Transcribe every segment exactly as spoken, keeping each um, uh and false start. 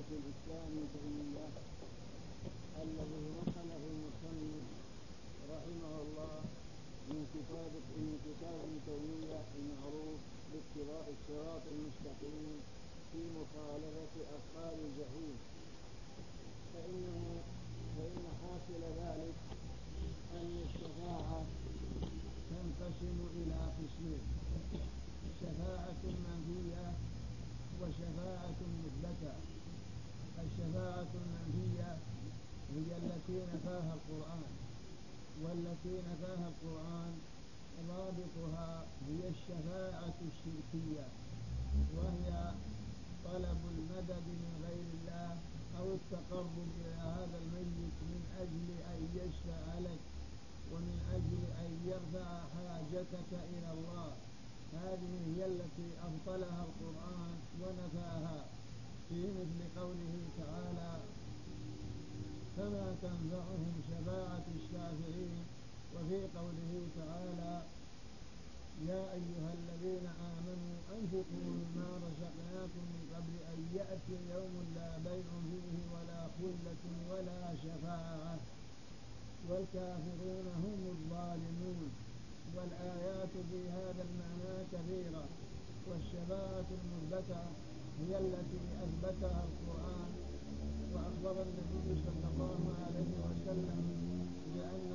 الإسلام تيمية الذي نقله المصنف رحمه الله من كتاب من كتاب تيمية المعروف باتباع الصراط المستقيم في مخالفة أصحاب الجحيم. فإنه فإن حاصل ذلك أن الشفاعة تنقسم إلى قسمين: شفاعة منفية وشفاعة مثبتة. الشفاعة المنفية هي التي نفاها القرآن، والتي نفاها القرآن رابطها هي الشفاعة الشركية، وهي طلب المدد من غير الله أو التقرب إلى هذا الميت من أجل أن يشفع لك ومن أجل أن يرفع حاجتك إلى الله. هذه هي التي أبطلها القرآن ونفاها في مثل قوله تعالى: فما تنفعهم شفاعة الشافعين، وفي قوله تعالى: يا أيها الذين آمنوا أنفقوا مما رزقناكم من قبل أن يأتي يوم لا بيع فيه ولا خلة ولا شفاعة والكافرون هم الظالمون. والآيات في هذا المعنى كثيرة. والشفاعة المثبتة هي التي أثبتها القرآن، وأخبر النبي صلى الله عليه وسلم بأن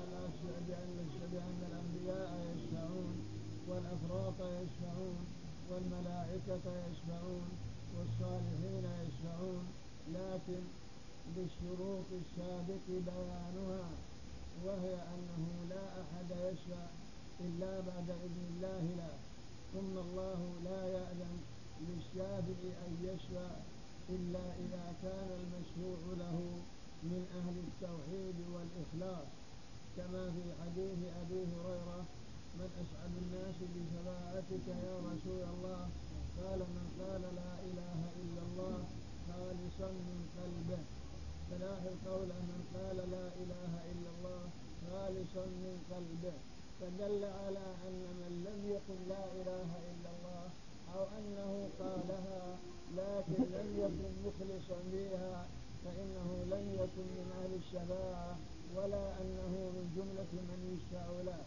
بأن الأنبياء يشفعون، والأفراط يشفعون، والملائكة يشفعون، والصالحين يشفعون، لكن بالشروط السابق بيانها، وهي أنه لا أحد يشفع إلا بعد إذن الله له، ثم الله لا يأذن للشافع أن يشفع إلا إذا كان المشفوع له من أهل التوحيد والإخلاص، كما في حديث أبي هريرة: من أسعد الناس بشفاعتك يا رسول الله؟ قال: من قال لا إله إلا الله خالصا من قلبه. فلاحظ قول من قال لا إله إلا الله خالصا من قلبه، فدل على أن من لم يقل لا إله إلا الله أو أنه قالها لكن لم يكن مخلصا بها فإنه لم يكن من أهل الشفاعة، ولا أنه من جملة من يشفع له.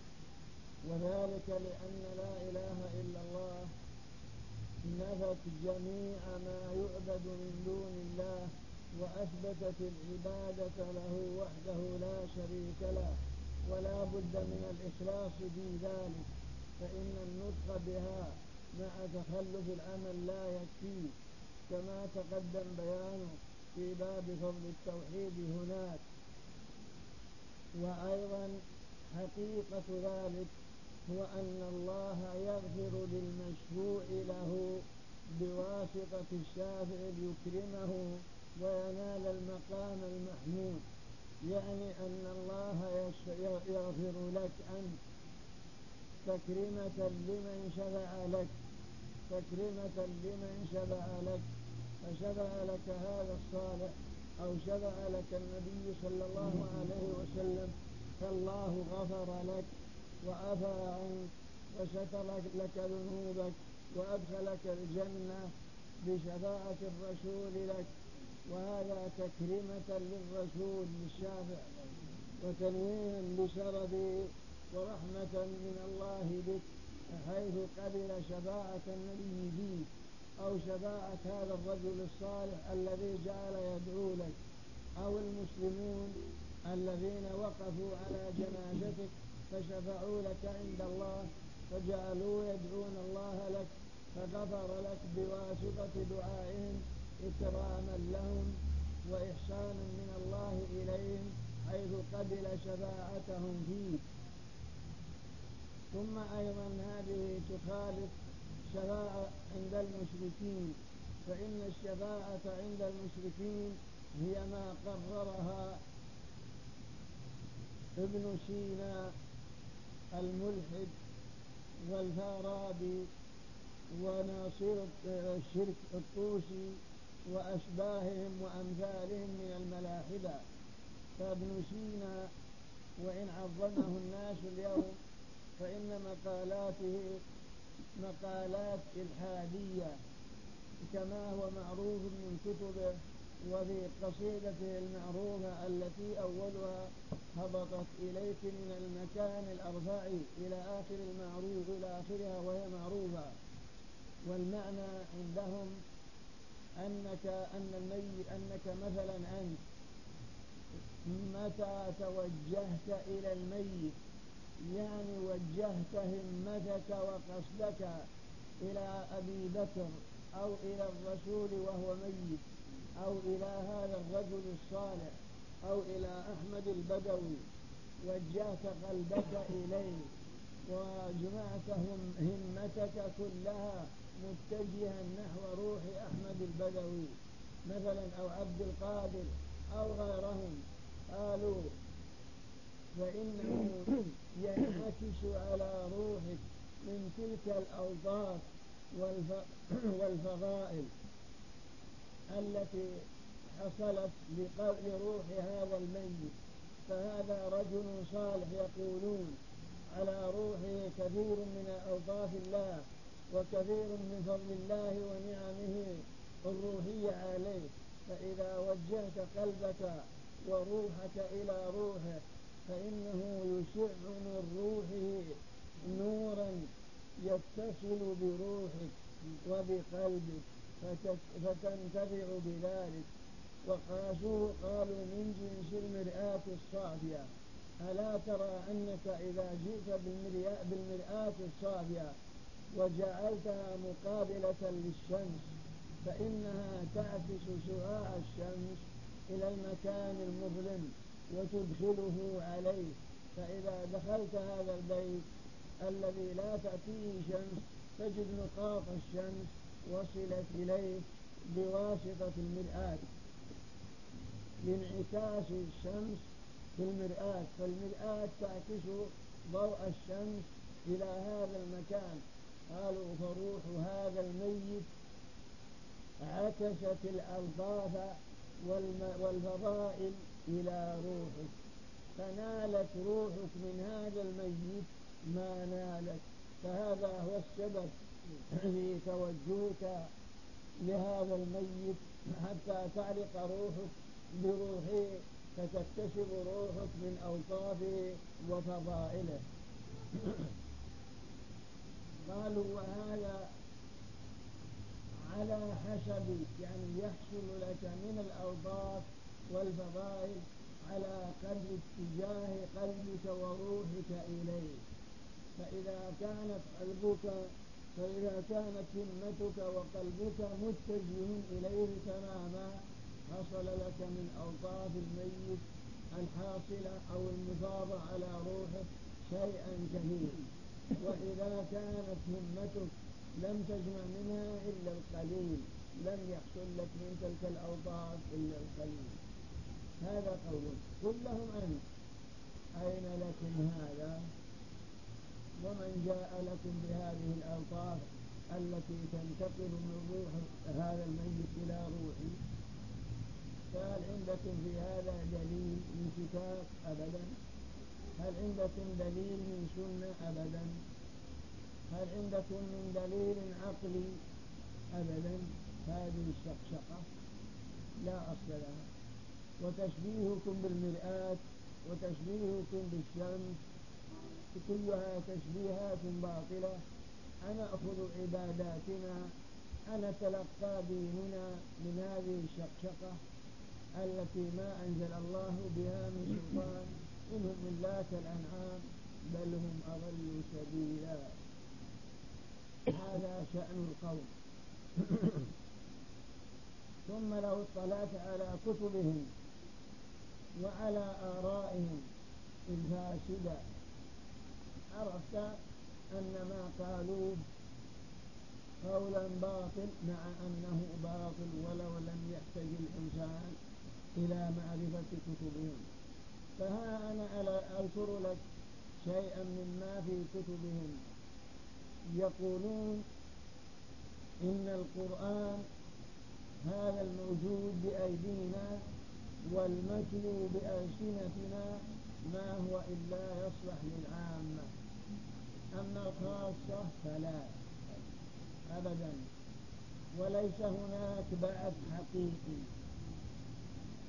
وذلك لأن لا إله إلا الله نفت جميع ما يعبد من دون الله، وأثبتت العبادة له وحده لا شريك له، ولا بد من الإخلاص في ذلك، فإن النطق بها مع تخلف العمل لا يكفي، كما تقدم بيانه في باب فضل التوحيد هناك. وأيضا حقيقة ذلك هو أن الله يغفر للمشفوع له بواسطة الشافع ليكرمه وينال المقام المحمود، يعني أن الله يغفر لك أنت تكرمة لمن شفع لك، تكرمة لمن شفع لك، فشفع لك هذا الصالح أو شفع لك النبي صلى الله عليه وسلم، فالله غفر لك وعفى عنك وستر لك ذنوبك وأدخلك الجنة بشفاعة الرسول لك، وهذا تكريمة للرسول للشافع وتنويها بشرفه ورحمة من الله بك، حيث قبل شفاعة النبي فيك أو شفاعة هذا الرجل الصالح الذي جعل يدعو لك، أو المسلمون الذين وقفوا على جنازتك فشفعوا لك عند الله فجعلوا يدعون الله لك، فغفر لك بواسطة دعائهم إكراما لهم وإحسانا من الله إليهم، حيث قبل شفاعتهم فيك. ثم أيضا هذه تخالف شفاعة عند المشركين، فإن الشفاعة عند المشركين هي ما قررها ابن سينا الملحد والفارابي وناصر الشرك الطوسي وأشباههم وأمثالهم من الملاحدة. فابن سينا وإن عظمه الناس اليوم فإن مقالاته مقالات إلحادية، كما هو معروف من كتبه وفي قصيدته المعروفة التي أولها هبطت إليك من المكان الأرفع إلى آخر المعروف إلى آخرها وهي معروفة. والمعنى عندهم أنك أن الميت أنك مثلا أنت متى توجهت إلى الميت يعني وجهت همتك وقصدك إلى أبي بكر أو إلى الرسول وهو ميت أو إلى هذا الرجل الصالح أو إلى أحمد البدوي، وجهت قلبك إليه وجمعت همتك كلها متجها نحو روح أحمد البدوي مثلا أو عبد القادر أو غيرهم، قالوا فإنه ينعكس على روحك من تلك الأوصاف والفضائل التي حصلت لروح هذا الميت. فهذا رجل صالح يقولون على روحه كثير من أوصاف الله وكثير من فضل الله ونعمه الروحية عليه، فإذا وجهت قلبك وروحك إلى روحه فإنه يشع من روحه نورا يتصل بروحك وبقلبك فتنتفع بذلك. وقاسوه قالوا من جنس المرآة الصافية. ألا ترى أنك إذا جئت بالمرآة الصافية وجعلتها مقابلة للشمس فإنها تعكس شعاع الشمس إلى المكان المظلم وتدخله عليه، فإذا دخلت هذا البيت الذي لا تأتيه شمس تجد نقاط الشمس وصلت إليه بواسطة المرآة لانعكاس الشمس في المرآة، فالمرآة تعكس ضوء الشمس إلى هذا المكان. قالوا فروح هذا الميت عكست الألطاف والفضائل إلى روحك، فنالت روحك من هذا الميت ما نالت. فهذا هو السبب في توجهك لهذا الميت حتى تعلق روحك بروحه فتكتسب روحك من أوصافه وفضائله. قالوا وهذا على حسب يعني يحصل لك من الأوصاف والفضائل على قدر اتجاه قلبك وروحك إليه. فإذا كانت قلبك فإذا كانت همتك وقلبك متجه إليه تماما حصل لك من أوصاف الميت الحاصلة أو المفاضة على روحه شيئا كثيرا. وإذا كانت همتك لم تجمع منها إلا القليل لم يحصل لك من تلك الأوصاف إلا القليل. هذا قول. قل لهم أنت أين لكم هذا ومن جاء لكم بهذه الأوصاف التي تنتقل من روح هذا الميت إلى روحي؟ فهل عندكم في هذا دليل من كتاب؟ أبدا. هل عندكم دليل من سنة؟ أبدا. هل عندكم من دليل عقلي؟ أبدا. هذه الشقشقة لا أصل لها. وتشبيهكم بالمرآة وتشبيهكم بالشمس كلها تشبيهات باطلة. أنا أخذ عباداتنا أنا تلقى ديننا من هذه الشقشقة التي ما أنزل الله بها من سلطان إنهم إلا كالأنعام بل هم أضل سبيلا. هذا شأن القوم. ثم لو اطلعت على كتبهم وعلى آرائهم الفاسدة عرفت أن ما قالوه قولا باطل مع أنه باطل ولو لم يحتج الإنسان إلى معرفة كتبهم. فها أنا أذكر لك شيئا مما في كتبهم. يقولون إن القرآن هذا الموجود بأيدينا والمتلو بألسنتنا ما هو إلا يصلح للعامة، أما الخاصة فلا أبدا. وليس هناك بعث حقيقي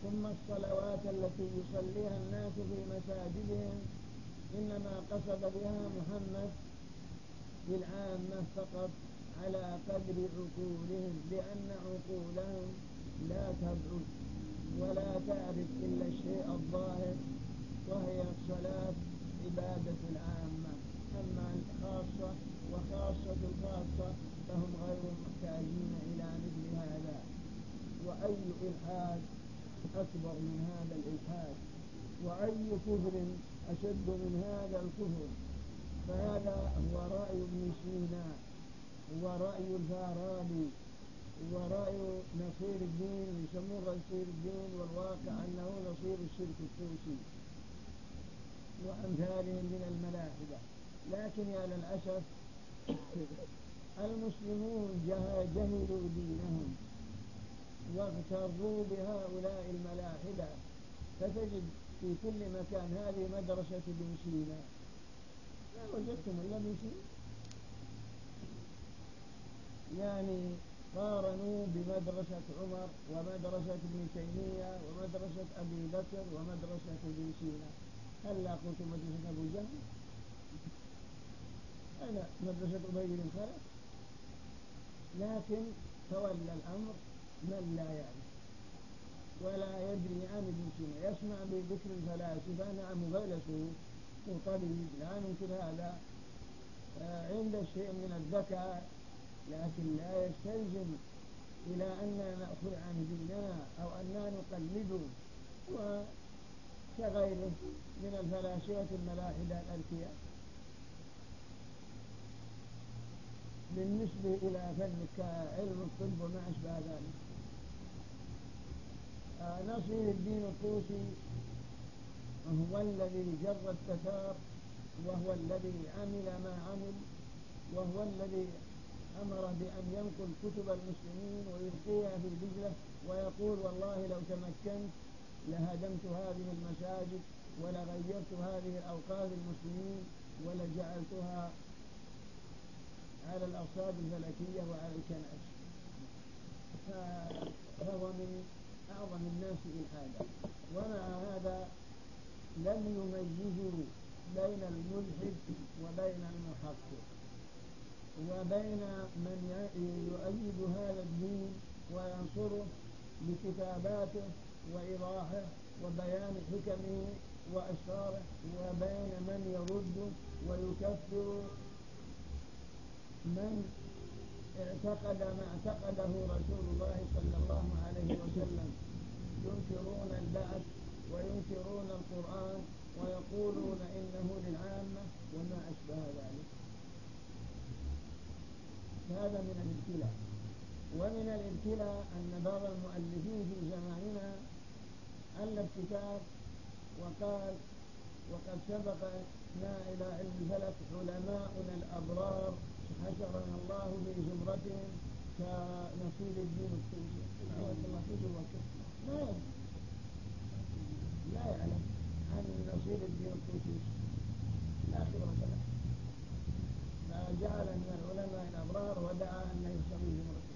ثم الصلوات التي يصليها الناس في مساجدهم إنما قصد بها محمد بالعامة فقط على قدر عقولهم، لأن عقولهم لا تبعد ولا تعرف إلا الشيء الظاهر، وهي الصلاة عبادة العامة. أما الخاصة وخاصة الخاصة فهم غير محتاجين إلى مثل هذا. وأي إلحاد أكبر من هذا الإلحاد، وأي كفر أشد من هذا الكفر. فهذا هو رأي ابن سينا ورأي الفارابي ورأي نصير الدين، يسموه نصير الدين، والواقع أنه نصير الشرك الطوسي وأمثالهم من الملاحدة. لكن يا للأسف المسلمون جهلوا دينهم واغتروا بهؤلاء الملاحدة، فتجد في كل مكان هذه مدرسة ابن سينا، لا وجدتم إلا ابن سينا. يعني قارنوا بمدرسة عمر ومدرسة ابن تيمية ومدرسة أبي بكر ومدرسة ابن سينا. هل لا قلت مدرسة أبو جهل؟ أنا مدرسة أبي بن خلف. لكن تولى الأمر من لا يعرف ولا يدري عن ابن سينا، يسمع بذكر الفلاسفة، نعم فيلسوف وطبيب لا ننكر هذا، عند شيء من الذكاء، لكن لا يستلزم إلى أننا نأخذ عن ديننا أو أننا نقلده، وكغيره من الفلاسفة الملاحدة الأذكياء. بالنسبة إلى فن كعلم الطب وما أشبه ذلك، نصير الدين الطوسي هو الذي جر التتار، وهو الذي عمل ما عمل، وهو الذي أمر بأن ينقل كتب المسلمين ويلقيها في دجلة، ويقول والله لو تمكنت لهدمت هذه المساجد ولغيرت هذه الأوقاف المسلمين ولجعلتها على الأرصاد الفلكية وعلى الكنائس. فهو من أعظم الناس إلحادا. ومع هذا لم يميزوا بين الملحد وبين المحقق وبين من يؤيد هذا الدين وينصره بكتاباته وإيضاحه وبيان حكمه وأسراره، وبين من يرد ويكفر من اعتقد ما اعتقده رسول الله صلى الله عليه وسلم، ينكرون البعث وينكرون القرآن ويقولون إنه للعامة وما أشبه ذلك. هذا من الابتلاء. ومن الابتلاء أن بعض المؤلفين في زماننا ألف كتاب وقال وقد سبقنا إلى علم الفلك علماؤنا الأبرار حشرنا الله في زمرتهم كنصير الدين الطوسي. لا يعلم لا يعلم عن نصير الدين الطوسي، لا خبرة له، فجعل من العلماء الأبرار ودعا أن يحشروا زمرته.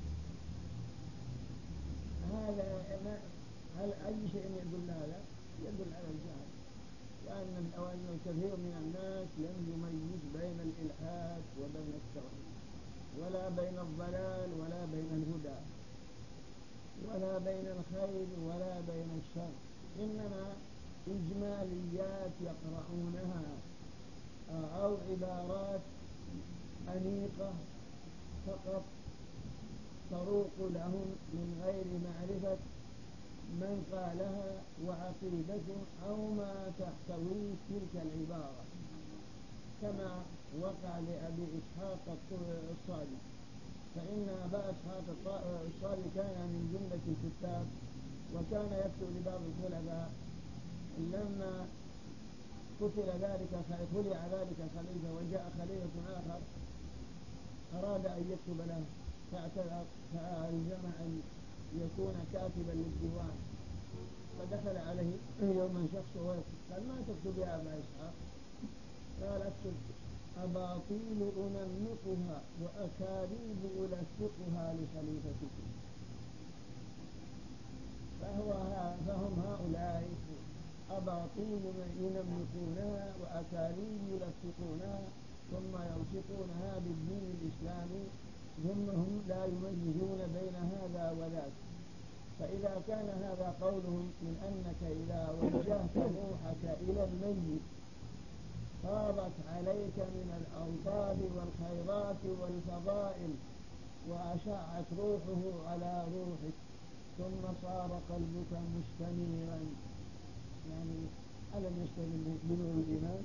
هذا هل أي شيء يدل هذا؟ يدل على الجهل، وأن كثير من الناس لم يميز بين الإلحاد وبين التوحيد، ولا بين الضلال ولا بين الهدى، ولا بين الخير ولا بين الشر، إنما إجماليات يقرؤونها أو عبارات أنيقة فقط تروق لهم من غير معرفة من قالها وعقيدته أو ما تحتويه تلك العبارة، كما وقع لأبي إسحاق الصادق. فإن أبا إسحاق الصادق كان من جملة الكتاب، وكان يكتب لبعض الخلفاء. لما قتل ذلك خلع ذلك خليفة وجاء خليفة آخر أراد أن يكتب له فاعتذر، فألزم أن يكون كاتبا للديوان. فدخل عليه يوما شخص ويكتب، قال ما تكتب يا أبا إسحاق؟ قال اكتب أباطيل أنمقها وأكاذيب ألفقها لخليفتكم. فهو فهم هؤلاء أباطيل ينمقونها وأكاذيب يلفقونها ثم يلصقونها بالدين الإسلامي، ثم هم لا يميزون بين هذا وذاك. فإذا كان هذا قولهم من أنك إذا وجهت روحك إلى الميت فاضت عليك من الأوطاب والخيرات والفضائل وأشعت روحه على روحك ثم صار قلبك مستنيرا، يعني ألم يستنير بنور الإيمان؟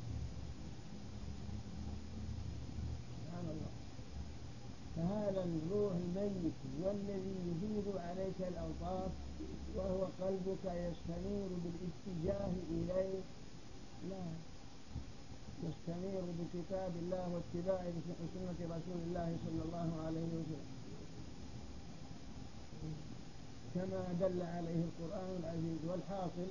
سبحان الله. فهذا الروح الميت هو الذي يزيد عليك الأوطاف، وهو قلبك يستنير بالاتجاه إليه، لا، يستنير بكتاب الله واتباع سنة رسول الله صلى الله عليه وسلم كما دل عليه القرآن العزيز. والحاصل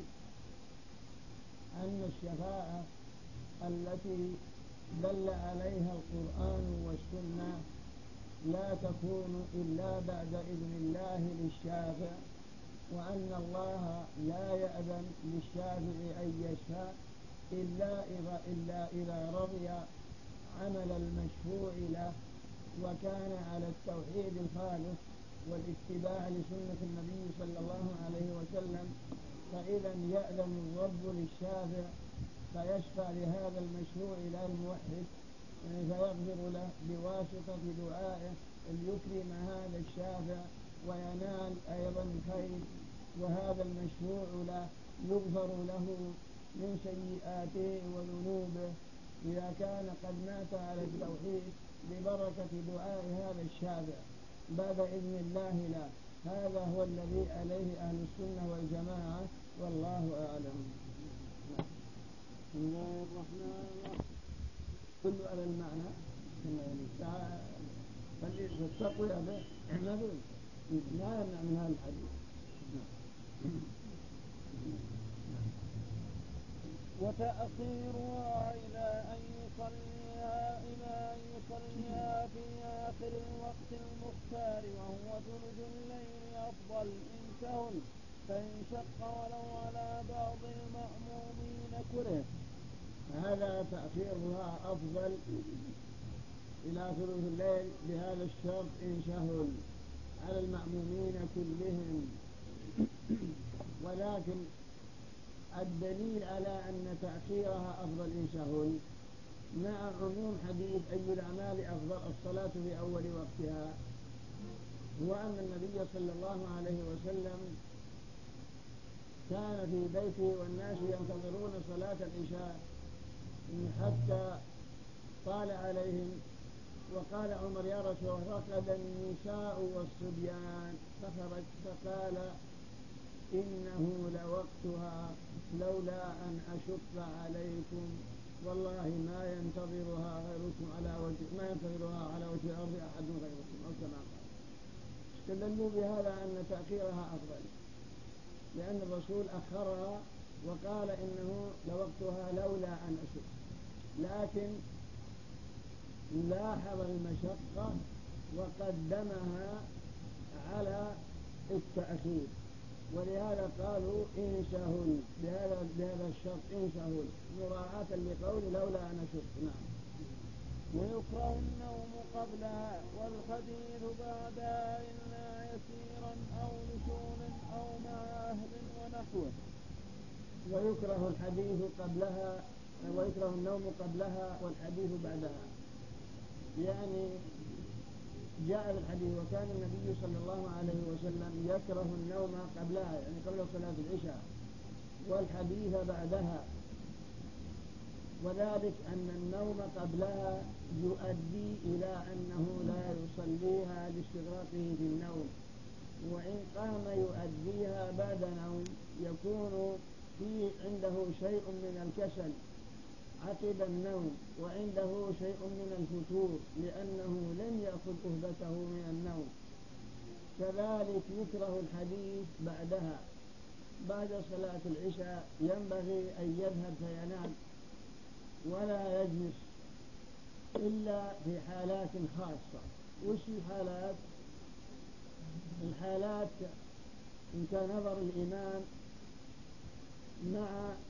أن الشفاعة التي دل عليها القرآن والسنة لا تكون إلا بعد إذن الله للشافع، وأن الله لا يأذن للشافع أن يشفع إلا إذا, إلا إذا رضي عمل المشفوع له وكان على التوحيد الخالص والاتباع لسنة النبي صلى الله عليه وسلم، فإذا يأذن الرب للشافع فيشفع لهذا المشروع له الموحد، يعني فيغفر له بواسطة دعائه ليكرم هذا الشافع وينال أيضا الخير، وهذا المشروع له يغفر له من سيئاته وذنوبه إذا كان قد مات على التوحيد ببركة دعاء هذا الشافع بعد إذن الله له. هذا هو الذي عليه أهل السنة والجماعة، والله أعلم. بسم الله الرحمن الرحيم. كل على المعنى فالتقوية به لا يمنع من هذا الحديث. وتأخيرها إلى أن يصليها إلى أن يصليها في آخر الوقت المختار وهو ثلث الليل أفضل إن سهل، فإن شق ولو على بعض المأمومين كره. هذا تأخيرها أفضل إلى ثلث الليل بهذا الشرط إن سهل على المأمومين كلهم. ولكن الدليل على أن تأخيرها أفضل إن سهل مع عموم حديث أي الأعمال أفضل الصلاة في أول وقتها، هو أن النبي صلى الله عليه وسلم كان في بيته والناس ينتظرون صلاة العشاء حتى طال عليهم، وقال عمر يا رسول الله رقد النساء والصبيان، فخرج فقال إنه لوقتها لولا أن أشق عليكم والله ما ينتظرها غيركم على وجه ما ينتظرها على وجه الأرض أحد غيركم، أو كما قال. استدلوا بهذا أن تأخيرها أفضل، لأن الرسول أخرها وقال إنه لوقتها لولا أن أشق، لكن لاحظ المشقة وقدمها على التأخير، ولهذا قالوا إن سهل بهذا, بهذا الشرط إن سهل مراعاة لقول لولا أن أشق. نعم. ويكره النوم قبلها والحديث بعدها إلا يسيرا أو لشغل أو مع أهل ونحوه. ويكره الحديث قبلها ويكره النوم قبلها والحديث بعدها، يعني جاء الحديث وكان النبي صلى الله عليه وسلم يكره النوم قبلها يعني قبل صلاة العشاء والحديث بعدها، وذلك أن النوم قبلها يؤدي إلى أنه لا يصليها لاستغراقه في النوم، وإن قام يؤديها بعد نوم يكون في عنده شيء من الكسل عقب النوم وعنده شيء من الفتور لأنه لم يأخذ أهبته من النوم. كذلك يكره الحديث بعدها بعد صلاة العشاء، ينبغي أن يذهب فينام ولا يجلس إلا في حالات خاصة. وش الحالات؟ الحالات إن كان نظر الإمام مع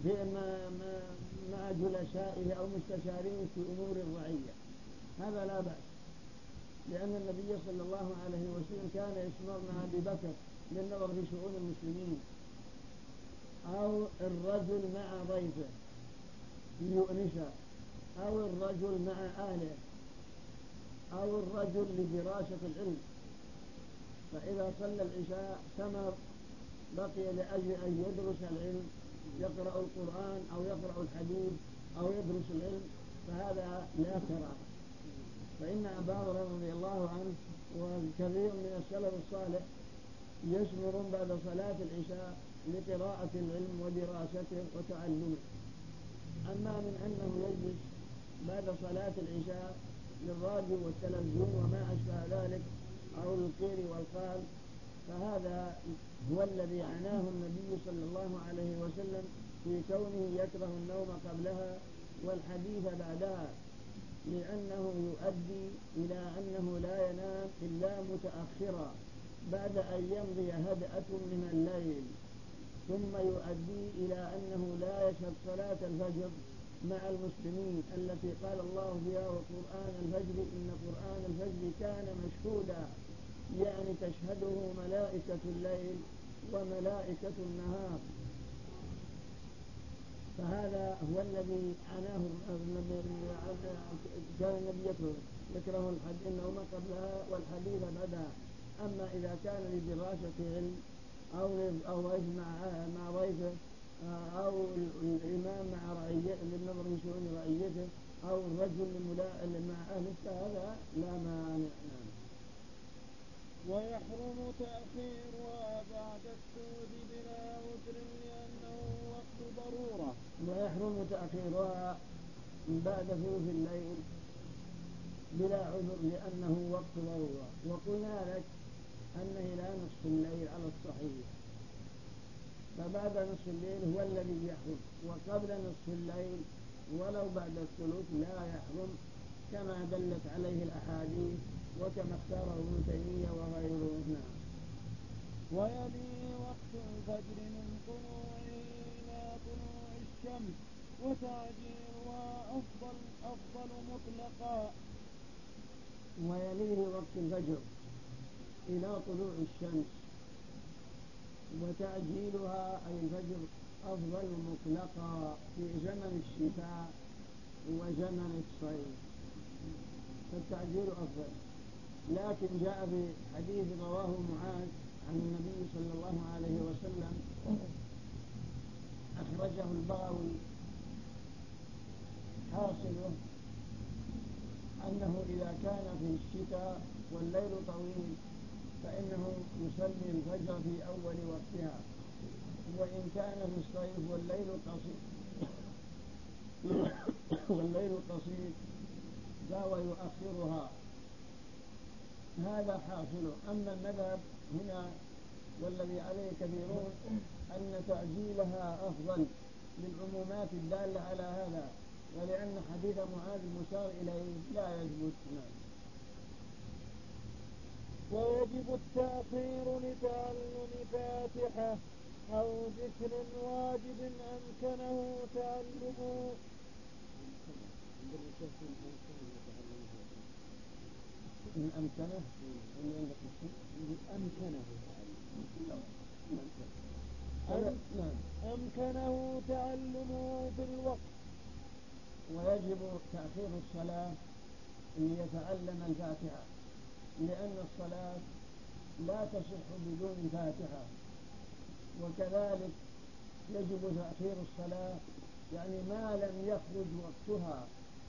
مع جلسائه أو مستشاريه في أمور الرعية هذا لا بأس، لأن النبي صلى الله عليه وسلم كان يسمرنا أبي بكر للنظر في شؤون المسلمين، أو الرجل مع ضيفه ليؤنسه، أو الرجل مع أهله، أو الرجل لدراسة العلم، فإذا صلى العشاء سمر بقي لأجل أن يدرس العلم، يقرأ القرآن أو يقرأ الحديث أو يدرس العلم، فهذا لا كراهة. فإن أبا هريرة رضي الله عنه وكثير من السلف الصالح يسمرون بعد صلاة العشاء لقراءة العلم ودراسته وتعلمه. أما من أنه يجلس بعد صلاة العشاء للراديو والتلفزيون وما أشبه ذلك أو القيل والقال، فهذا هو الذي عناه النبي صلى الله عليه وسلم في كونه يكره النوم قبلها والحديث بعدها، لأنه يؤدي إلى أنه لا ينام إلا متأخرا بعد أن يمضي هدأة من الليل، ثم يؤدي إلى أنه لا يشهد صلاة الفجر مع المسلمين التي قال الله فيها وقرآن الفجر إن قرآن الفجر كان مشهودا، يعني تشهده ملائكة الليل وملائكة النهار. فهذا هو الذي عناه كان النبي يكره يكره النوم قبلها والحديث بعدها. أما إذا كان لدراسة علم أو أو مع ضيفه أو الإمام مع رعيته للنظر في شؤون رعيته أو الرجل مع أهله فهذا لا مانع. ويحرم تأخيرها بعد السود بلا عذر لأنه وقت ضرورة. ويحرم تأخيرها بعد ثلث الليل بلا عذر لأنه وقت ضرورة. وقلنا لك أنه إلى نصف الليل على الصحيح، فبعد نصف الليل هو الذي يحرم، وقبل نصف الليل ولو بعد الثلث لا يحرم كما دلت عليه الأحاديث وكما اختاره ابن تيمية وغيره. نعم. ويلي وقت الفجر من طلوعه إلى طلوع الشمس وتعجيلها أفضل أفضل مطلقا. ويليه وقت الفجر إلى طلوع الشمس وتعجيلها أي الفجر أفضل مطلقا في زمن الشتاء وزمن الصيف، فالتعجيل أفضل. لكن جاء في حديث رواه معاذ عن النبي صلى الله عليه وسلم أخرجه البغوي حاصله أنه إذا كان في الشتاء والليل طويل فإنه يصلي الفجر في أول وقتها، وإن كان في الصيف والليل قصير والليل قصير فهو يؤخرها. هذا حاصله. أما المذهب هنا والذي عليه كثيرون أن تعجيلها أفضل للعمومات الدالة على هذا، ولأن حديث معاذ المشار إليه لا يثبت. ويجب التأخير لتعلم فاتحة أو ذكر واجب أمكنه تعلمه. إن أمكنه أمكنه أمكنه تعلمه في الوقت. ويجب تأخير الصلاة ليتعلم الفاتحة، لأن الصلاة لا تصح بدون الفاتحة، وكذلك يجب تأخير الصلاة يعني ما لم يخرج وقتها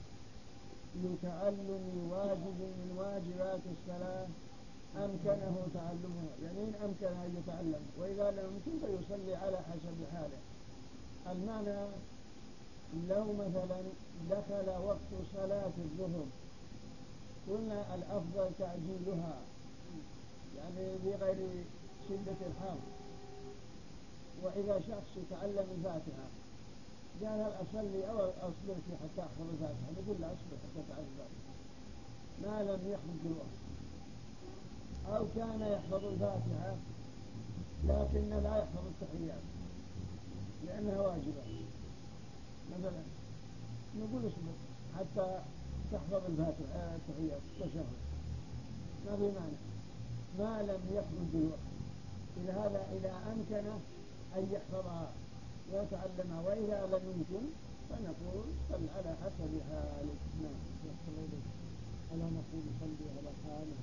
لتعلم واجب من واجبات الصلاة أمكنه تعلمها، يعني إن أمكن أن يتعلم، وإذا لم يمكن فيصلي على حسب حاله. المعنى لو مثلا دخل وقت صلاة الظهر قلنا الأفضل تعجيلها يعني بغير شدة الحر، وإذا شخص يتعلم الفاتحة قال هل أصلي أو أصبر حتى أحفظ الفاتحة، نقول لا أصبر حتى تعرف الفاتحة ما لم يخرج الوقت. أو كان يحفظ الفاتحة لكن لا يحفظ التحيات لأنها واجبة. مثلا نقول اصبر حتى تحفظ الفاتحة التحيات التشهد، ما في مانع ما لم يخرج الوقت. إذا هذا إذا أمكن أن يحفظها ويتعلمها، وإذا لم يمكن فنقول صل على حسب حالك. نعم. ألا نقول صلي على حاله؟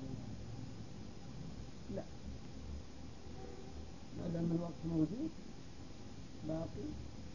لا، ما دام الوقت موجود باقي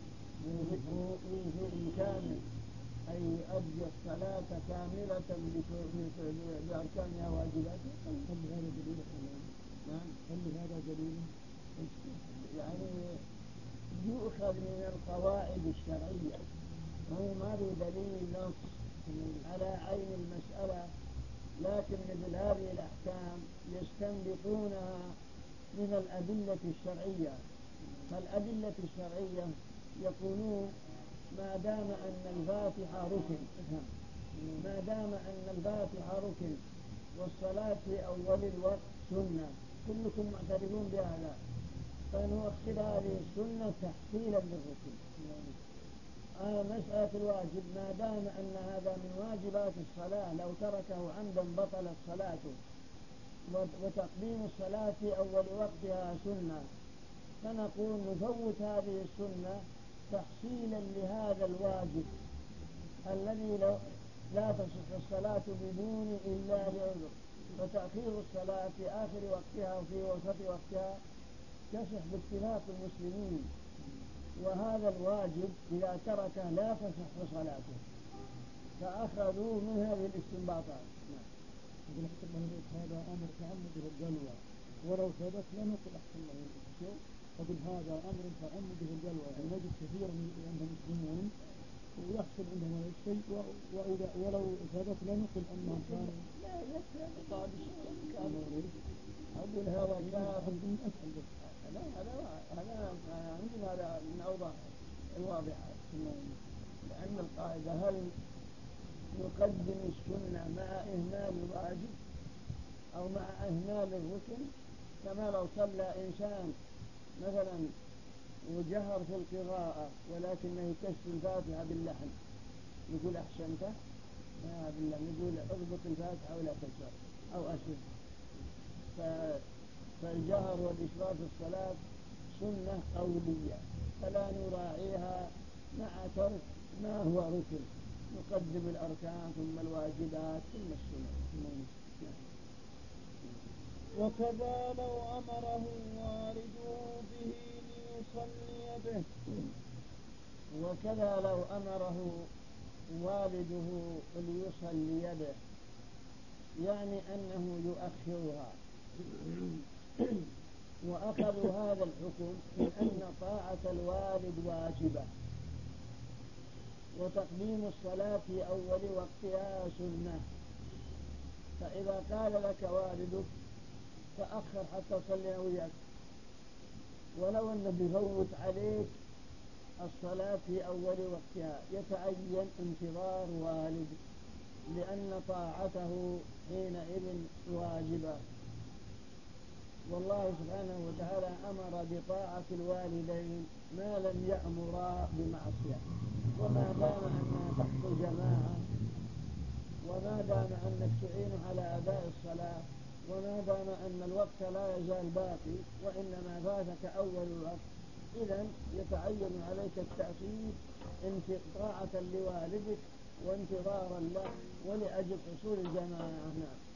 وفي إمكانه أن يؤدي الصلاة كاملة بأركانها واجباتها. هل هذا دليل؟ نعم. هل هذا دليل؟ يعني يؤخذ من القواعد الشرعية، وهو ما في دليل نص على عين المسألة، لكن مثل هذه الأحكام يستنبطونها من الأدلة الشرعية. فالأدلة الشرعية يقولون ما دام أن الفاتحة ركن، ما دام أن الفاتحة ركن والصلاة في أول الوقت سنة، كلكم معترفون بهذا، فنؤخر هذه السنة تحصيلا للركن. آه مسألة الواجب ما دام أن هذا من واجبات الصلاة، لو تركه عمدا بطلت صلاته، وتقديم الصلاة في أول وقتها سنة، فنقول نفوت هذه السنة تحصيلا لهذا الواجب الذي لو لا تصح الصلاة بدون إلا لعذر، فتأخير الصلاة في آخر وقتها وفي وسط وقتها تصح باتفاق المسلمين، وهذا الواجب إذا تركه لا تصح صلاته، فأخذوا من هذه الاستنباطات. هذا أمر تعمده الجلوة، ولو ثبت لا نقول أحسن الله الشيء، أقول هذا أمر تعمده الجلوة. يعني نجد كثيرا من المسلمين ويحصل عندهم الشيء، وإذا ولو ثبت لا نقول أنه كان لا يكفي طالب الشيء كان أقول هذا كان لا هذا هذا عندنا هذا من أوضح الواضحات، لأن القاعدة هل نقدم السنة مع إهمال الواجب أو مع إهمال الركن؟ كما لو صلى إنسان مثلا وجهر في القراءة ولكنه يكسر الفاتحة باللحن، نقول أحسنته؟ لا بالله، نقول اضبط الفاتحة ولا تكسر أو أسر. فالجهر والإسراف في الصلاة سنة قولية، فلا نراعيها مع ترك ما هو ركن، نقدم الأركان ثم الواجبات ثم السنن. وكذا لو أمره والده به ليصلي به، وكذا لو أمره والده ليصلي به، يعني أنه يؤخرها. وأخذوا هذا الحكم من أن طاعة الوالد واجبة، وتقديم الصلاة في أول وقتها سنة. فإذا قال لك والدك تأخر حتى صلي وياك، ولو أنه بيفوت عليك الصلاة في أول وقتها، يتعين انتظار والدك لأن طاعته حينئذ واجبة. والله سبحانه وتعالى أمر بطاعة الوالدين ما لم يأمرا بمعصية، وما دام أنها تحت الجماعة، وما دام أنك تعين على أداء الصلاة، وما دام أن الوقت لا يزال باقي وإنما فاتك أول الوقت، إذن يتعين عليك التأخير طاعة لوالدك وانتظارا له ولأجل حصول الجماعة.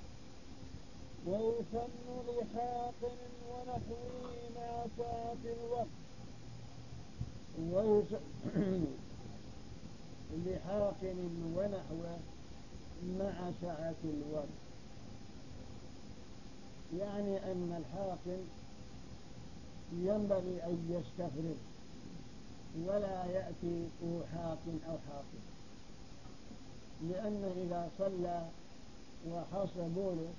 ويسن لحاقن ونحوه مع ساعة الوقت. ويسن لحاقن ونحوه مع ساعة الوقت، يعني أن الحاقن ينبغي أن يستفرغ ولا يأتي حاقن أو حاقن، لأن إذا صلى وحصل بوله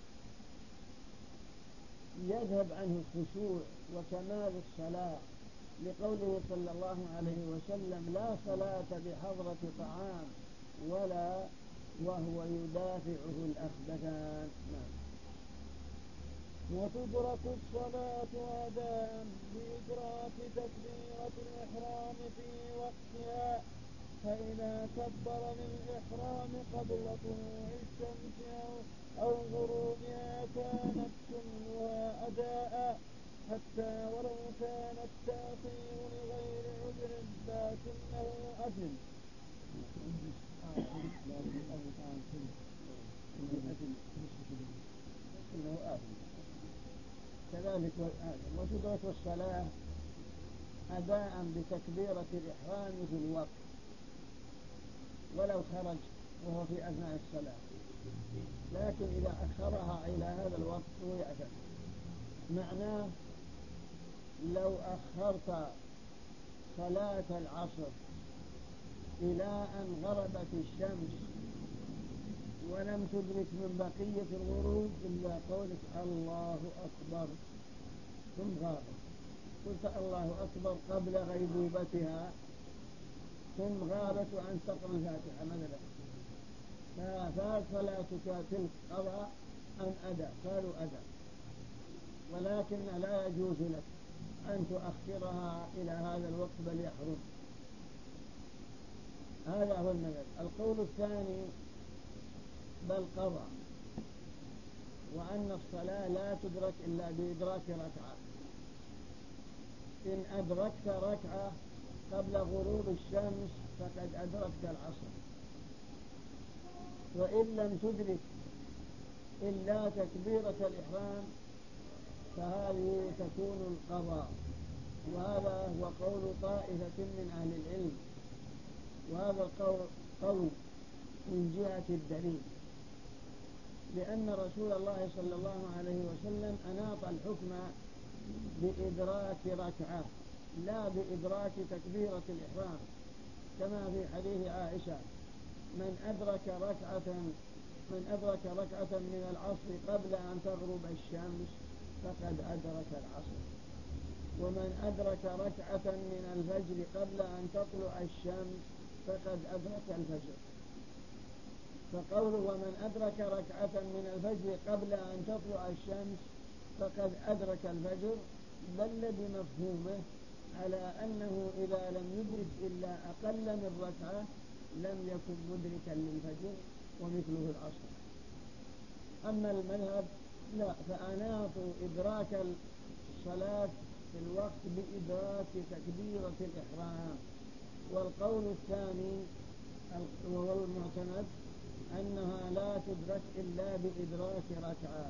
يذهب عنه الخشوع وكمال الصلاة، لقوله صلى الله عليه وسلم لا صلاة بحضرة طعام ولا وهو يدافعه الأخبثان. وتدرك الصلاة أداء بإدراك تكبيرة الإحرام في وقتها، فإذا كبر للإحرام قبل طلوع الشمس أو غروبها كانت كلها أداء، حتى ولو كان التأخير لغير عذر لكنه أثم. كذلك وتدرك الصلاة أداء بتكبيرة الإحرام في الوقت ولو خرج وهو في أثناء الصلاة، لكن إذا أخرها إلى هذا الوقت هو يأثم. معناه لو أخرت صلاة العصر إلى أن غربت الشمس ولم تدرك من بقية الغروب إلا قولك الله أكبر ثم غابت، قلت الله أكبر قبل غيبوبتها ثم غابت وأن تقرأ الفاتحة مثلا، ففات صلاتك تلك قضاء أم أداء؟ قالوا أداء، ولكن لا يجوز لك أن تؤخرها إلى هذا الوقت بل يحرم. هذا هو المذهب. القول الثاني بل قضى، وأن الصلاة لا تدرك إلا بإدراك ركعة. إن أدركت ركعة قبل غروب الشمس فقد أدركت العصر، وإن لم تدرك إلا تكبيرة الإحرام فهذه تكون القضاء. وهذا هو قول طائفة من أهل العلم، وهذا القول قول من جهة الدليل، لأن رسول الله صلى الله عليه وسلم أناط الحكم بإدراك ركعة لا بإدراك تكبيرة الإحرام، كما في حديث عائشة: من أدرك ركعة من أدرك ركعة من العصر قبل أن تغرب الشمس فقد أدرك العصر، ومن أدرك ركعة من الفجر قبل أن تطلع الشمس فقد أدرك الفجر. فقوله ومن أدرك ركعة من الفجر قبل أن تطلع الشمس فقد أدرك الفجر دل بمفهومه على أنه إذا لم يدرك إلا أقل من ركعة لم يكن مدركا للفجر ومثله العصر. أما المذهب لا، فأناطوا إدراك الصلاة في الوقت بإدراك تكبيرة الإحرام. والقول الثاني وهو المعتمد أنها لا تدرك إلا بإدراك ركعة.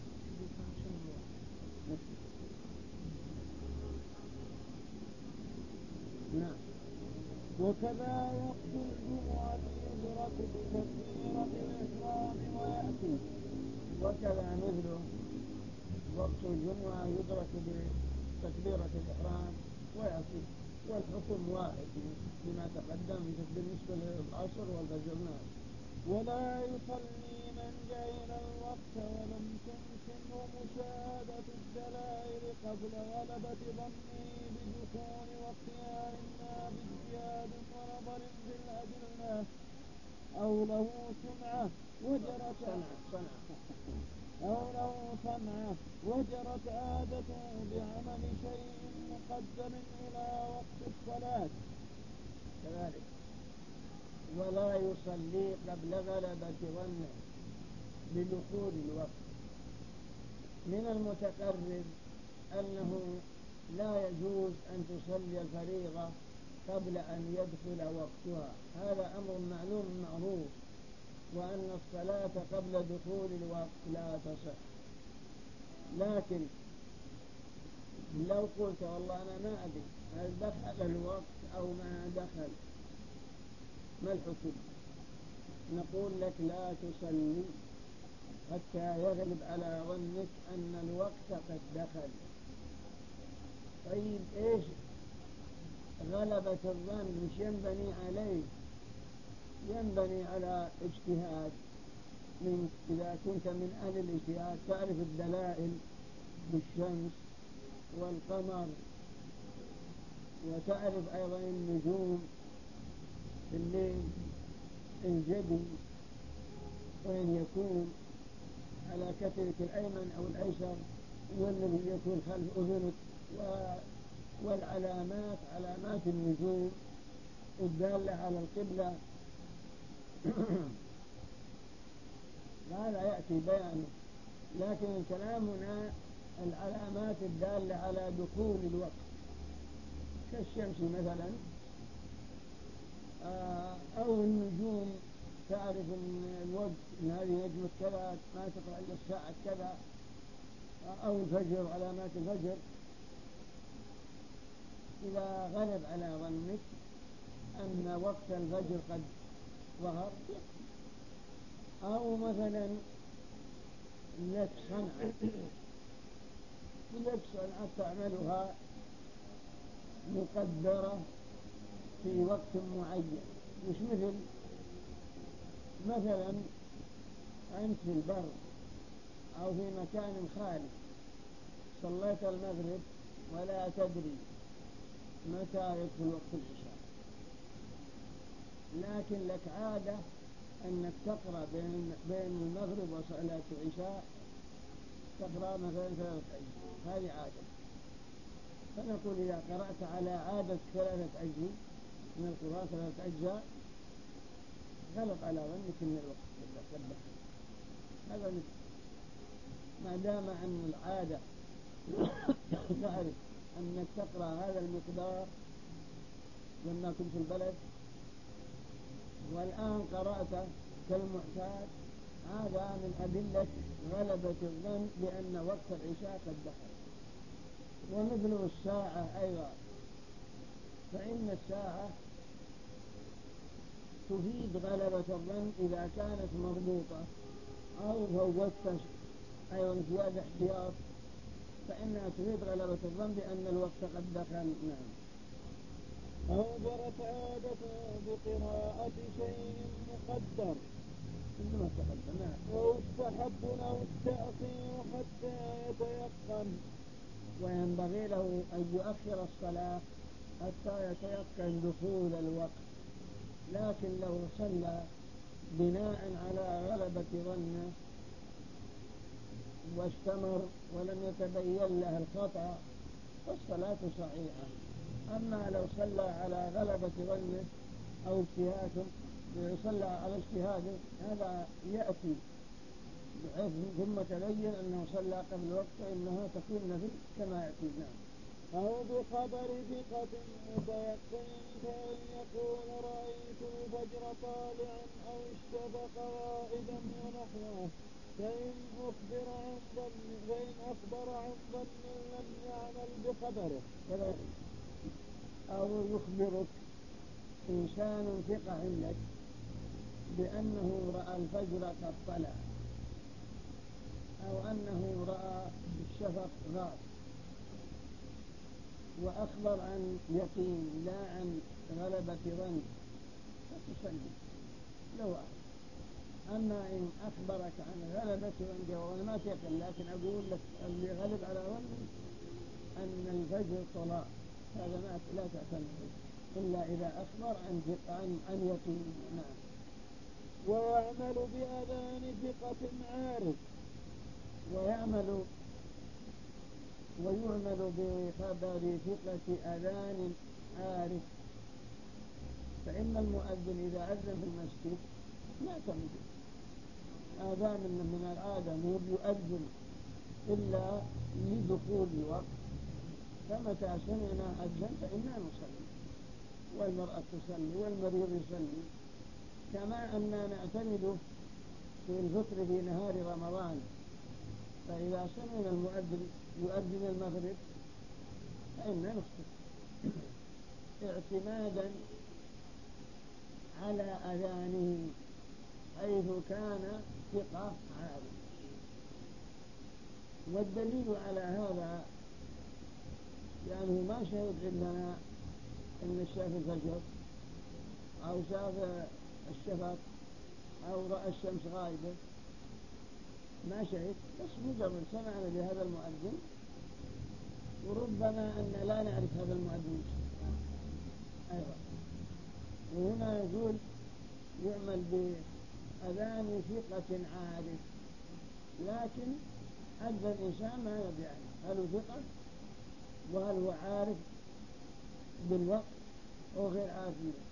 نعم. وكذا وقت الجمعة يدرك بتكبيرة الإحرام ويأتي. وكذا مثله وقت الجمعة يدرك بتكبيرة الإحرام ويأتي، والحكم واحد بما تقدم بالنسبة للعصر والفجر. نعم. ولا يصلي من جهل الوقت ولم تمكنه مشاهدة الدلائل قبل غلبة ظنه بدخول وقتها، إما باجتهاد ونظر في الأدلة أو له سمعة وجرت سمعة أو له سمعة وجرت عادته بعمل شيء مقدم إلى وقت الصلاة كذلك. ولا يصلي قبل غلبة ظنه بدخول الوقت. من المتقرر أنه لا يجوز أن تصلي الفريضة قبل أن يدخل وقتها، هذا أمر معلوم معروف، وأن الصلاة قبل دخول الوقت لا تصح. لكن لو قلت والله أنا ما أدري هل دخل الوقت أو ما دخل، ما الحكم؟ نقول لك لا تصلي حتى يغلب على ظنك أن الوقت قد دخل. طيب إيش غلبة الظن مش ينبني عليه؟ ينبني على اجتهاد منك، إذا كنت من أهل الاجتهاد تعرف الدلائل بالشمس والقمر، وتعرف أيضا النجوم في الليل الجدي وين يكون على كتفك الأيمن أو الأيسر والذي يكون خلف أذنك، والعلامات علامات النجوم الدالة على القبلة هذا يأتي بيانه. لكن الكلام هنا العلامات الدالة على دخول الوقت كالشمس مثلا، أو النجوم تعرف أن الوقت إن هذه نجمة كذا ما تطلع إلا الساعة كذا، أو الفجر علامات الفجر. إذا غلب على ظنك أن وقت الفجر قد ظهر، أو مثلا لك صنعة لك صنعة تعملها مقدرة في وقت معين، مش مثل مثلا أنت في البر أو في مكان خالي صليت المغرب ولا تدري متى يدخل وقت العشاء، لكن لك عادة أنك تقرأ بين بين المغرب وصلاة العشاء تقرأ مثلا ثلاثة أجزاء، هذه عادة. فنقول إذا قرأت على عادة ثلاثة أجزاء من القرآن ثلاثة أجزاء غلط على ظنك أن الوقت قد هذا مثل ما دام أن العادة تعرف أنك تقرأ هذا المقدار لما كنت في البلد والآن قرأت كالمعتاد، هذا من أدلة غلبة الظن بأن وقت العشاء قد دخل. ومثل الساعة أيضا، فإن الساعة تفيد غلبة الظن إذا كانت مضبوطة أو فوجدت أيضا زيادة احتياط، فإنها تفيد غلبة الظن بأن الوقت قد دخل. نعم. أو جرت عادته بقراءة شيء مقدر كما تقدم، ويستحب له التأخير حتى يتيقن، وينبغي له أن يؤخر الصلاة حتى يتيقن دخول الوقت. لكن لو صلى بناء على غلبة ظنه واستمر ولم يتبين له الخطأ فالصلاة صحيحة. أما لو صلى على غلبة ظنه أو اجتهاده، صلى على اجتهاده هذا يأتي ثم تبين أنه صلى قبل الوقت فإنها تكون نفل كما يأتي. نعم. أو بخبر ثقة متيقن كأن يقول رأيت الفجر طالعا أو الشفق غائبا ونحوه، فإن أخبر عن ظن فإن أخبر عن ظن لم يعمل بخبره. أو يخبرك إنسان ثقة عندك بأنه رأى الفجر قد طلع، أو أنه رأى الشفق غاب، وأخبر عن يقين لا عن غلبة ظن، فتصلي لو أخبر. أما إن أخبرك عن غلبة ظن وأنا ما تيقن، لكن أقول لك اللي غلب على ظني أن الفجر طلع، هذا ما لا تعتمد إلا إذا أخبر عن عن, عن يقين. نعم. ويعمل بأذان ثقة عارف، ويعمل ويعمل بخبر ثقة أذان عارف، فإن المؤذن إذا أذن في المسجد لا تمد آذان من العادة مو يؤذن إلا لدخول الوقت، فمتى سمعنا أذن فإنا نصلي، والمرأة تصلي والمريض يصلي، كما أننا نعتمد في الفطر في نهار رمضان، فإذا سمعنا المؤذن يؤذن المغرب فإنا نفطر اعتمادا على أذانه حيث كان ثقة عالم. والدليل على هذا يعني ما شهد عندنا إن شاف الفجر أو شاف الشفق أو رأى الشمس غائبة، ما شهد، بس مجرد سمعنا بهذا المؤذن، وربما أن لا نعرف هذا المؤذن أيضا. وهنا يقول يعمل بأذان ثقة عارف، لكن حد الإنسان ما يدري عنه، هل هو ثقة وهل هو عارف بالوقت أو غير عارف بالوقت.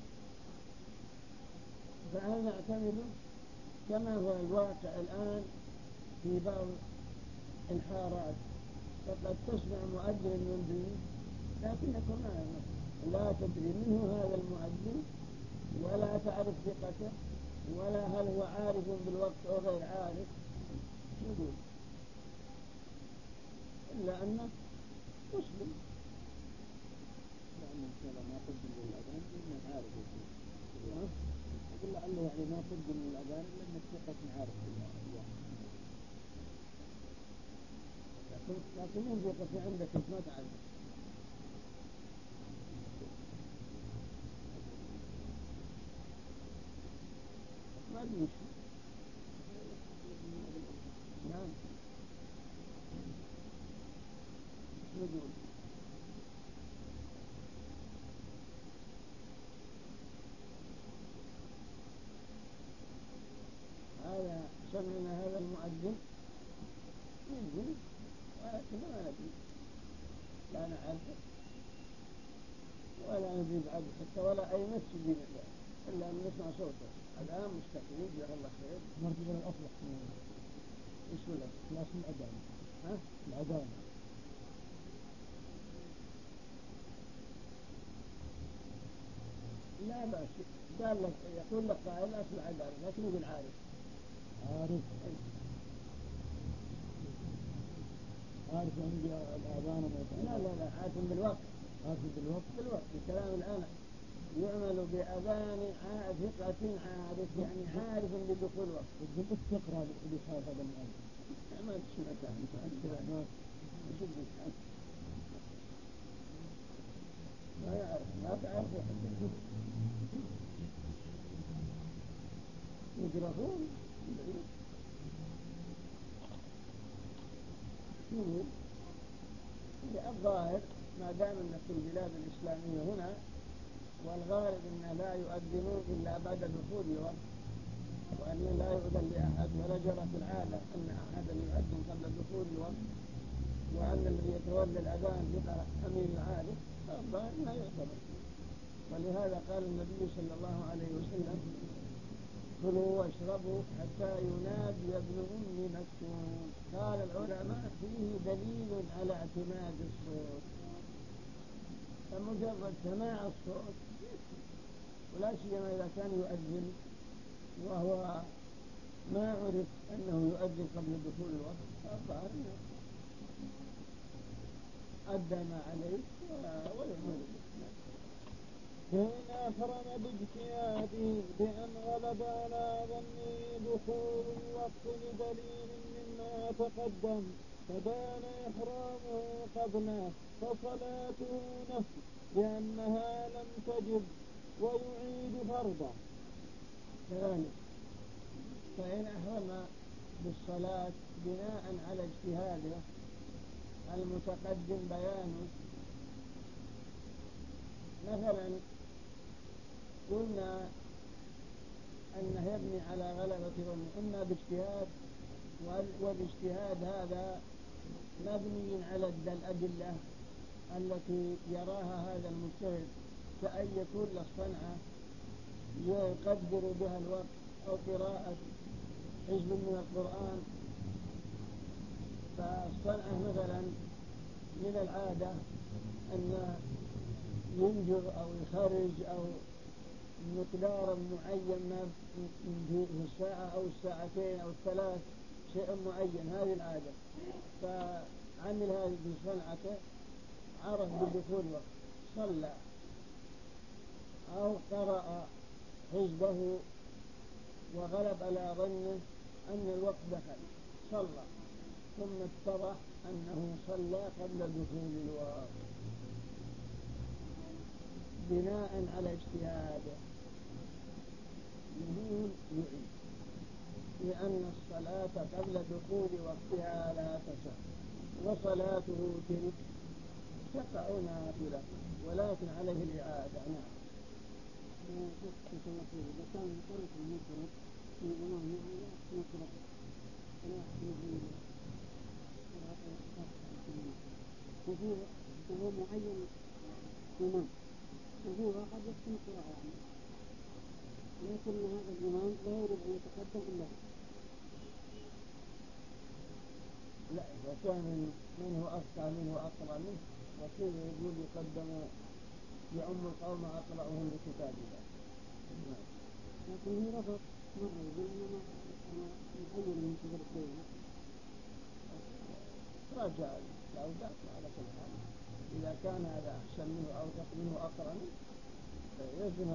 فهل نعتمد كما هو الواقع الآن في بعض الحارات، فقد تسمع مؤذن ينذر لكنك ما لا تدري منه هذا المؤذن ولا تعرف ثقته ولا هل هو عارف بالوقت أو غير عارف، يقول إلا أنه مسلم. لأنه كذا ما قدم للأذان إنه عارف يقول أقول لعله يعني ما قدم للأذان إلا أنه ثقة عارف بالله. لكن لكن من ثقة عندك ما تعرف ما أدري شو. نعم يقول هذا سمعنا هذا المؤذن ينزل ولكن ما ندري لا نعرفه ولا نجيب عبد حتى ولا أي مسجد إلا أن نسمع صوته. الآن مستقيم جزاه الله خير. مرجع الأصلح إيش ولا لا اسم الأذان ها الأذان لا بأس. قال لك يقول لك قائل أصل عذاب لكن يقول عارف عارف عارف عندي الأذان لا لا لا عارف بالوقت عارف بالوقت بالوقت. الكلام الآن يعمل بأذان ثقة عارف يعني عارف بدخول وقت. بدون استقرار لحال هذا المؤذن ما تسمعك أنت أنت ما تشدك ما يعرف ما تعرف يجرفون يقول الظاهر ما دام أن في البلاد الإسلامية هنا والغالب أن لا يؤذنون إلا بعد دخول الوقت وأن لا يؤذن لأحد ولا جرت العادة أن أحدا يؤذن قبل دخول الوقت وأن الذي يتولى الأذان يبقى أمير العارف، فالظاهر ما يعتبر. ولهذا قال النبي صلى الله عليه وسلم كلوا واشربوا حتى ينادي ابن أم مكتوم. قال العلماء فيه دليل على اعتماد الصوت، فمجرد سماع الصوت ولا سيما إذا كان يؤذن وهو ما عرف أنه يؤذن قبل دخول الوقت، فالظاهر أدى ما عليه ويعمل به. فإن أحرم باجتهاده بأن غلب على ظنه دخول الوقت لدليل مما تقدم فبان إحرامه قبله فصلاته نفل لأنها لم تجب ويعيد فرضه. كذلك فإن أحرم بالصلاة بناء على اجتهاده المتقدم بيانه، مثلا قلنا أنه يبني على غلبة ظنه إما باجتهاد، والاجتهاد هذا مبني على الأدلة التي يراها هذا المجتهد كأن يكون للصنعة يقدر بها الوقت أو قراءة حزب من القرآن. فالصنعة مثلا من العادة أن ينجر أو يخرج أو مقدار معين في الساعة أو الساعتين أو الثلاث شيء معين، هذه العادة. فعمل هذه في صنعته عرف بدخول وقت صلى أو قرأ حزبه وغلب على ظنه أن الوقت دخل صلى ثم اتضح أنه صلى قبل دخول الوقت بناء على اجتهاده، يقول يعيد لأن الصلاة قبل دخول وقتها لا تصح وصلاته تلك تقع نافلة ولكن عليه الإعادة. نعم. إذا كان يقرأ المفرد في إمام يقرأ لا يجوز هو هو معين إمام وهو قد يكون قراءة يعني لكن هذا الإمام لا يريد أن يتقدم إلا لا إذا كان منه أفقه منه أقرأ منه رسول يقول يقدم يعم القوم أقرأهم لكتاب الله. لكن هي رفض مرة يقول أنا محير من كبر الدولة رجع الأوقات على كل حال إذا كان هذا أحسن منه أو منه أقرأ منه فيجب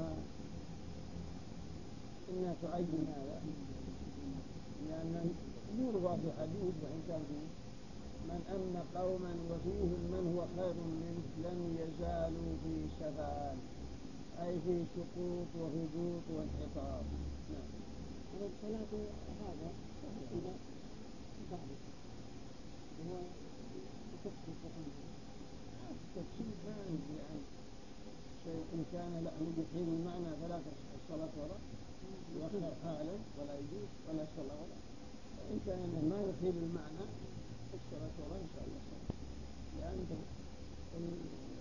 إنها تعين هذا لأن يروى في حديث وإن كان فيه من أمن قوما وفيهم من هو خير منه لم يزالوا في سبال أي في سقوط وهبوط وانحطاط. نعم. الصلاة هذا إذا بعد هو تفسير القرآن التفسير ما ندري عن شيء إن كان لا يحيل المعنى فلا الصلاة ولا يؤخر حالا ولا يجوز ولا صلاة ولا إن كان ما يحيل المعنى الصلاة ولا إن شاء الله صلاة لأن